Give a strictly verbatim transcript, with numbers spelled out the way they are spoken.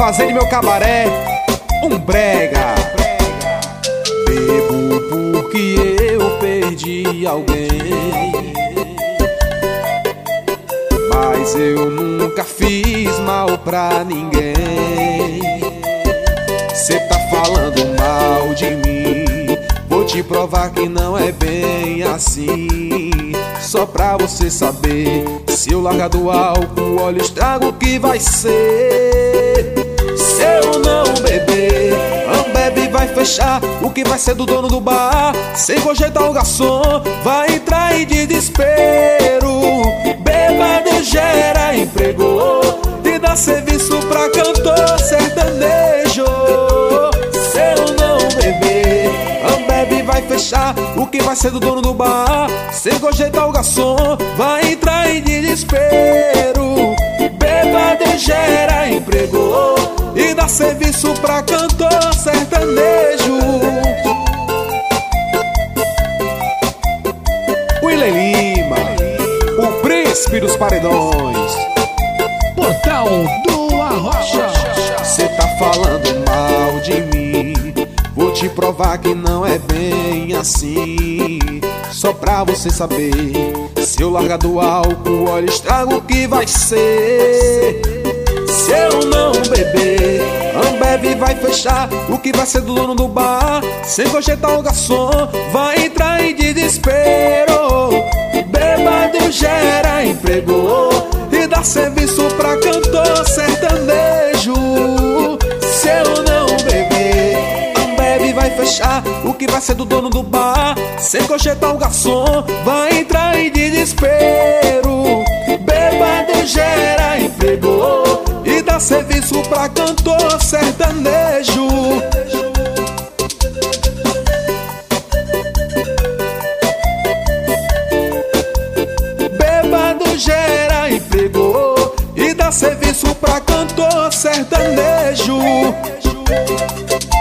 fazendo meu cabaré um brega. Bebo porque eu perdi alguém, mas eu nunca fiz mal pra ninguém. Cê tá falando mal de mim, vou te provar que não é bem assim. Só pra você saber, se eu largar do álcool, olha o estrago que vai ser. Se eu não beber, Ambev vai fechar. O que vai ser do dono do bar? Sem projetar o garçom, vai entrar em desespero. Bêbado gera emprego e dá serviço pra cantor sertanejo. Se eu não beber, Ambev vai fechar. O que vai ser do dono do bar? Sem projetar o garçom, vai entrar em desespero. Bêbado gera emprego e dá serviço pra cantor sertanejo. William Lima, o príncipe dos paredões. Portal do Arrocha. Cê tá falando mal de mim, vou te provar que não é bem assim. Só pra você saber, se eu largar do álcool, olha o estrago que vai ser. Se eu não beber, Ambev vai fechar. O que vai ser do dono do bar? Sem projetar o garçom, vai entrar em desespero. Bêbado gera emprego e dá serviço pra cantor sertanejo. Se eu não beber, Ambev vai fechar. O que vai ser do dono do bar? Sem projetar o garçom, vai entrar em desespero. Bêbado gera emprego e dá serviço pra cantor sertanejo. Bêbado gera emprego e dá serviço pra cantor sertanejo.